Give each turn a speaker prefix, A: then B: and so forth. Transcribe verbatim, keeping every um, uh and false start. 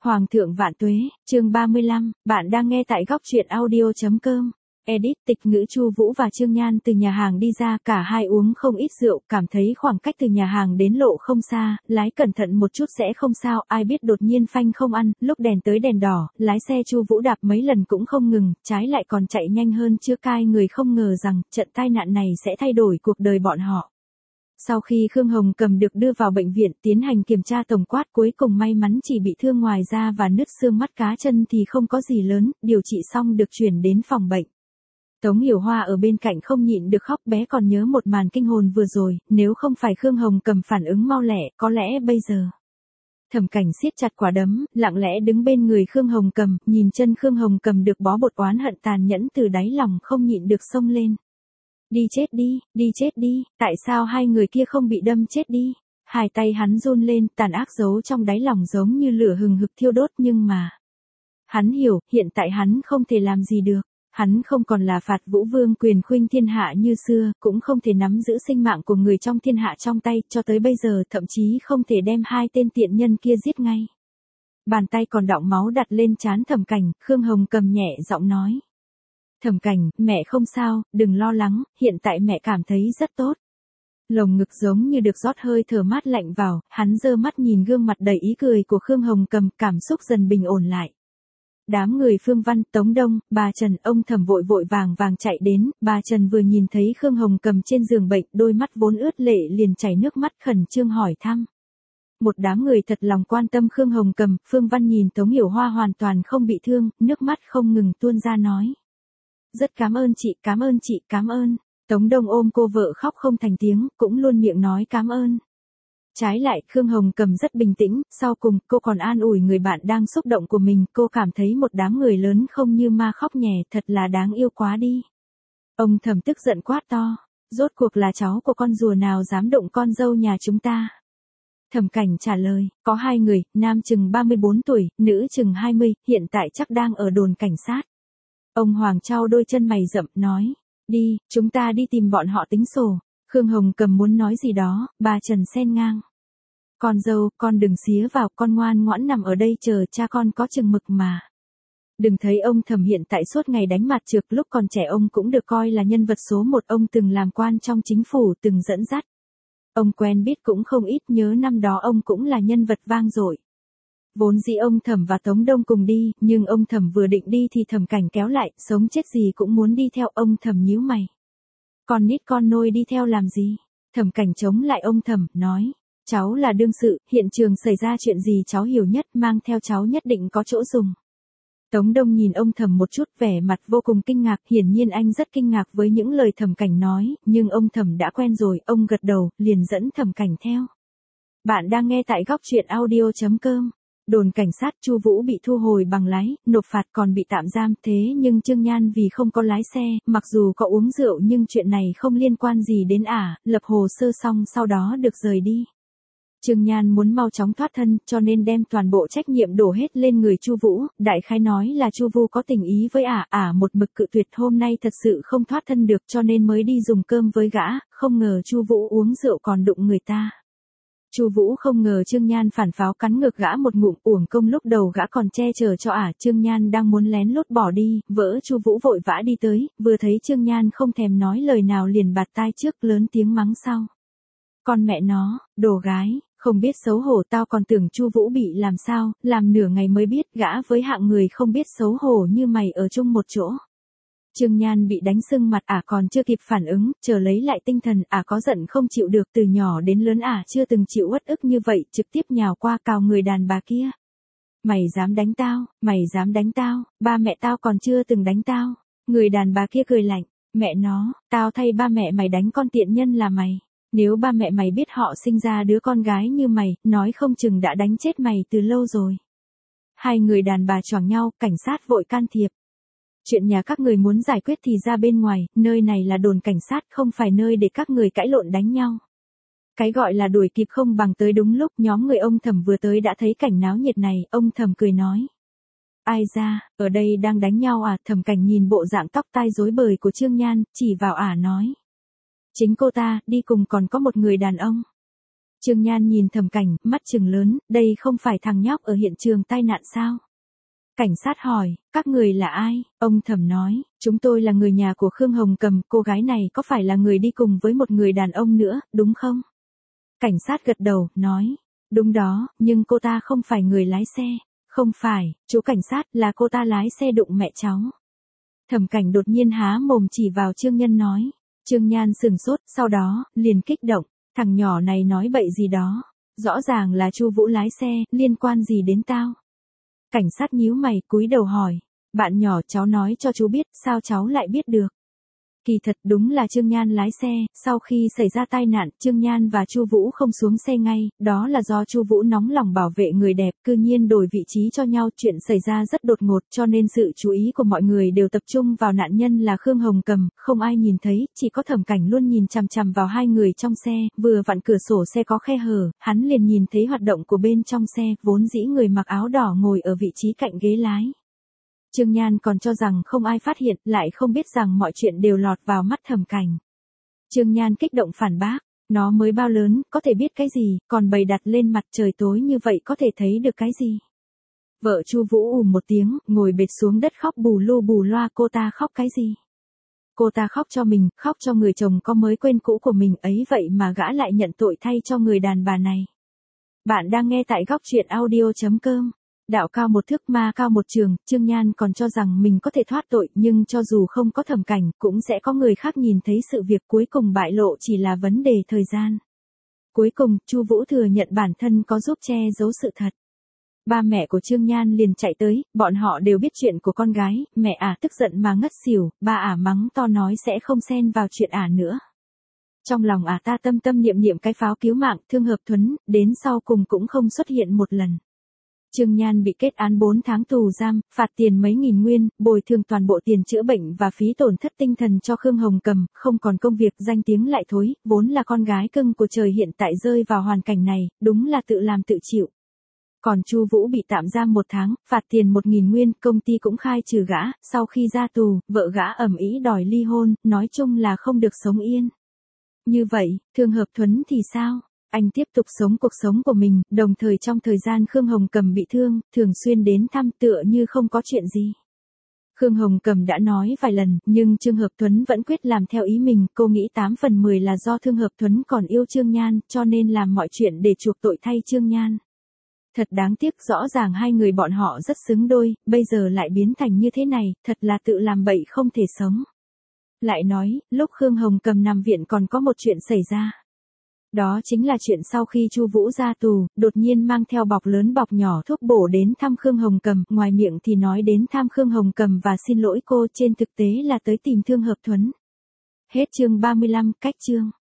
A: Hoàng thượng vạn tuế, chương ba mươi lăm, bạn đang nghe tại góc truyện audio.com. Edit, Tịch Ngữ. Chu Vũ và Trương Nhan từ nhà hàng đi ra, cả hai uống không ít rượu, cảm thấy khoảng cách từ nhà hàng đến lộ không xa, lái cẩn thận một chút sẽ không sao, ai biết đột nhiên phanh không ăn, lúc đèn tới đèn đỏ, lái xe Chu Vũ đạp mấy lần cũng không ngừng, trái lại còn chạy nhanh hơn chưa cai người không ngờ rằng, trận tai nạn này sẽ thay đổi cuộc đời bọn họ. Sau khi Khương Hồng Cầm được đưa vào bệnh viện tiến hành kiểm tra tổng quát cuối cùng may mắn chỉ bị thương ngoài da và nứt xương mắt cá chân thì không có gì lớn, điều trị xong được chuyển đến phòng bệnh. Tống Hiểu Hoa ở bên cạnh không nhịn được khóc, bé còn nhớ một màn kinh hồn vừa rồi, nếu không phải Khương Hồng Cầm phản ứng mau lẹ, có lẽ bây giờ. Thẩm Cảnh siết chặt quả đấm, lặng lẽ đứng bên người Khương Hồng Cầm, nhìn chân Khương Hồng Cầm được bó bột oán hận tàn nhẫn từ đáy lòng không nhịn được xông lên. Đi chết đi, đi chết đi, tại sao hai người kia không bị đâm chết đi? Hai tay hắn run lên, tàn ác giấu trong đáy lòng giống như lửa hừng hực thiêu đốt nhưng mà. Hắn hiểu, hiện tại hắn không thể làm gì được. Hắn không còn là Phạt Vũ Vương quyền khuynh thiên hạ như xưa, cũng không thể nắm giữ sinh mạng của người trong thiên hạ trong tay, cho tới bây giờ thậm chí không thể đem hai tên tiện nhân kia giết ngay. Bàn tay còn đọng máu đặt lên trán Thẩm Cảnh, Khương Hồng Cầm nhẹ giọng nói. Thẩm Cảnh, mẹ không sao, đừng lo lắng, hiện tại mẹ cảm thấy rất tốt. Lồng ngực giống như được rót hơi thở mát lạnh vào, hắn giơ mắt nhìn gương mặt đầy ý cười của Khương Hồng Cầm, cảm xúc dần bình ổn lại. Đám người Phương Văn, Tống Đông, bà Trần, ông Thẩm vội vội vàng vàng chạy đến, bà Trần vừa nhìn thấy Khương Hồng Cầm trên giường bệnh, đôi mắt vốn ướt lệ liền chảy nước mắt khẩn trương hỏi thăm. Một đám người thật lòng quan tâm Khương Hồng Cầm, Phương Văn nhìn Tống Hiểu Hoa hoàn toàn không bị thương, nước mắt không ngừng tuôn ra nói. Rất cảm ơn chị, cảm ơn chị, cảm ơn. Tống Đông ôm cô vợ khóc không thành tiếng, cũng luôn miệng nói cảm ơn. Trái lại, Khương Hồng Cầm rất bình tĩnh, sau cùng, cô còn an ủi người bạn đang xúc động của mình, cô cảm thấy một đám người lớn không như ma khóc nhè, thật là đáng yêu quá đi. Ông Thẩm tức giận quát to, rốt cuộc là cháu của con rùa nào dám động con dâu nhà chúng ta. Thẩm Cảnh trả lời, có hai người, nam chừng ba mươi bốn tuổi, nữ chừng hai mươi, hiện tại chắc đang ở đồn cảnh sát. Ông Hoàng trao đôi chân mày rậm, nói, đi, chúng ta đi tìm bọn họ tính sổ. Khương Hồng Cầm muốn nói gì đó, bà Trần xen ngang. Con dâu, con đừng xía vào, con ngoan ngoãn nằm ở đây chờ cha con có chừng mực mà. Đừng thấy ông Thẩm hiện tại suốt ngày đánh mặt trược, lúc còn trẻ ông cũng được coi là nhân vật số một, ông từng làm quan trong chính phủ, từng dẫn dắt. Ông quen biết cũng không ít, nhớ năm đó ông cũng là nhân vật vang dội. Vốn dĩ ông Thẩm và Tống Đông cùng đi, nhưng ông Thẩm vừa định đi thì Thẩm Cảnh kéo lại, sống chết gì cũng muốn đi theo, ông Thẩm nhíu mày. Con nít con nôi đi theo làm gì? Thẩm Cảnh chống lại ông Thẩm, nói, cháu là đương sự, hiện trường xảy ra chuyện gì cháu hiểu nhất, mang theo cháu nhất định có chỗ dùng. Tống Đông nhìn ông Thẩm một chút, vẻ mặt vô cùng kinh ngạc, hiển nhiên anh rất kinh ngạc với những lời Thẩm Cảnh nói, nhưng ông Thẩm đã quen rồi, ông gật đầu, liền dẫn Thẩm Cảnh theo. Bạn đang nghe tại góc truyện audio.com. Đồn cảnh sát, Chu Vũ bị thu hồi bằng lái, nộp phạt còn bị tạm giam, thế nhưng Trương Nhan vì không có lái xe, mặc dù có uống rượu nhưng chuyện này không liên quan gì đến ả, lập hồ sơ xong sau đó được rời đi. Trương Nhan muốn mau chóng thoát thân, cho nên đem toàn bộ trách nhiệm đổ hết lên người Chu Vũ, đại khái nói là Chu Vũ có tình ý với ả, ả một mực cự tuyệt, hôm nay thật sự không thoát thân được cho nên mới đi dùng cơm với gã, không ngờ Chu Vũ uống rượu còn đụng người ta. Chu Vũ không ngờ Trương Nhan phản pháo cắn ngược gã một ngụm, uổng công lúc đầu gã còn che chở cho ả, Trương Nhan đang muốn lén lút bỏ đi, vỡ Chu Vũ vội vã đi tới, vừa thấy Trương Nhan không thèm nói lời nào liền bạt tai trước, lớn tiếng mắng sau. Con mẹ nó, đồ gái, không biết xấu hổ, tao còn tưởng Chu Vũ bị làm sao, làm nửa ngày mới biết gã với hạng người không biết xấu hổ như mày ở chung một chỗ. Trương Nhan bị đánh sưng mặt, ả còn chưa kịp phản ứng, chờ lấy lại tinh thần, ả có giận không chịu được, từ nhỏ đến lớn ả chưa từng chịu uất ức như vậy, trực tiếp nhào qua cào người đàn bà kia. Mày dám đánh tao, mày dám đánh tao, ba mẹ tao còn chưa từng đánh tao. Người đàn bà kia cười lạnh, mẹ nó, tao thay ba mẹ mày đánh con tiện nhân là mày. Nếu ba mẹ mày biết họ sinh ra đứa con gái như mày, nói không chừng đã đánh chết mày từ lâu rồi. Hai người đàn bà choảng nhau, cảnh sát vội can thiệp. Chuyện nhà các người muốn giải quyết thì ra bên ngoài, nơi này là đồn cảnh sát, không phải nơi để các người cãi lộn đánh nhau. Cái gọi là đuổi kịp không bằng tới đúng lúc, nhóm người ông Thẩm vừa tới đã thấy cảnh náo nhiệt này, ông Thẩm cười nói. Ai ra, ở đây đang đánh nhau à? Thẩm Cảnh nhìn bộ dạng tóc tai rối bời của Trương Nhan, chỉ vào ả nói. Chính cô ta, đi cùng còn có một người đàn ông. Trương Nhan nhìn Thẩm Cảnh, mắt trừng lớn, đây không phải thằng nhóc ở hiện trường tai nạn sao? Cảnh sát hỏi, các người là ai? Ông Thẩm nói, chúng tôi là người nhà của Khương Hồng Cầm, cô gái này có phải là người đi cùng với một người đàn ông nữa, đúng không? Cảnh sát gật đầu, nói, đúng đó, nhưng cô ta không phải người lái xe. Không phải, chú cảnh sát, là cô ta lái xe đụng mẹ cháu. Thẩm Cảnh đột nhiên há mồm chỉ vào Trương Nhân nói. Trương Nhan sừng sốt, sau đó, liền kích động, thằng nhỏ này nói bậy gì đó. Rõ ràng là Chu Vũ lái xe, liên quan gì đến tao? Cảnh sát nhíu mày, cúi đầu hỏi. Bạn nhỏ, cháu nói cho chú biết, sao cháu lại biết được? Kỳ thật đúng là Trương Nhan lái xe, sau khi xảy ra tai nạn, Trương Nhan và Chu Vũ không xuống xe ngay, đó là do Chu Vũ nóng lòng bảo vệ người đẹp, cư nhiên đổi vị trí cho nhau, chuyện xảy ra rất đột ngột, cho nên sự chú ý của mọi người đều tập trung vào nạn nhân là Khương Hồng Cầm, không ai nhìn thấy, chỉ có Thẩm Cảnh luôn nhìn chằm chằm vào hai người trong xe, vừa vặn cửa sổ xe có khe hở, hắn liền nhìn thấy hoạt động của bên trong xe, vốn dĩ người mặc áo đỏ ngồi ở vị trí cạnh ghế lái. Trương Nhan còn cho rằng không ai phát hiện, lại không biết rằng mọi chuyện đều lọt vào mắt Thẩm Cảnh. Trương Nhan kích động phản bác, nó mới bao lớn, có thể biết cái gì, còn bày đặt lên mặt trời tối như vậy có thể thấy được cái gì. Vợ Chu Vũ ù một tiếng, ngồi bệt xuống đất khóc bù lu bù loa, cô ta khóc cái gì? Cô ta khóc cho mình, khóc cho người chồng có mới quên cũ của mình ấy, vậy mà gã lại nhận tội thay cho người đàn bà này. Bạn đang nghe tại góc truyện audio chấm com. Đạo cao một thước ma cao một trường, Trương Nhan còn cho rằng mình có thể thoát tội, nhưng cho dù không có Thẩm Cảnh, cũng sẽ có người khác nhìn thấy sự việc cuối cùng bại lộ chỉ là vấn đề thời gian. Cuối cùng, Chu Vũ thừa nhận bản thân có giúp che giấu sự thật. Ba mẹ của Trương Nhan liền chạy tới, bọn họ đều biết chuyện của con gái, mẹ ả tức giận mà ngất xỉu, ba ả mắng to nói sẽ không xen vào chuyện ả nữa. Trong lòng ả ta tâm tâm niệm niệm cái pháo cứu mạng, Thương Hợp Thuấn, đến sau cùng cũng không xuất hiện một lần. Trương Nhan bị kết án bốn tháng tù giam, phạt tiền mấy nghìn nguyên, bồi thường toàn bộ tiền chữa bệnh và phí tổn thất tinh thần cho Khương Hồng Cầm, không còn công việc, danh tiếng lại thối, vốn là con gái cưng của trời hiện tại rơi vào hoàn cảnh này, đúng là tự làm tự chịu. Còn Chu Vũ bị tạm giam một tháng, phạt tiền một nghìn nguyên, công ty cũng khai trừ gã, sau khi ra tù, vợ gã ầm ĩ đòi ly hôn, nói chung là không được sống yên. Như vậy, Thương Hợp Thuấn thì sao? Anh tiếp tục sống cuộc sống của mình, đồng thời trong thời gian Khương Hồng Cầm bị thương, thường xuyên đến thăm tựa như không có chuyện gì. Khương Hồng Cầm đã nói vài lần, nhưng Trương Hợp Thuấn vẫn quyết làm theo ý mình, cô nghĩ tám phần mười là do Thương Hợp Thuấn còn yêu Trương Nhan, cho nên làm mọi chuyện để chuộc tội thay Trương Nhan. Thật đáng tiếc, rõ ràng hai người bọn họ rất xứng đôi, bây giờ lại biến thành như thế này, thật là tự làm bậy không thể sống. Lại nói, lúc Khương Hồng Cầm nằm viện còn có một chuyện xảy ra. Đó chính là chuyện sau khi Chu Vũ ra tù, đột nhiên mang theo bọc lớn bọc nhỏ thuốc bổ đến thăm Khương Hồng Cầm, ngoài miệng thì nói đến thăm Khương Hồng Cầm và xin lỗi cô, trên thực tế là tới tìm Thương Hợp Thuấn. Hết chương ba mươi lăm, cách chương.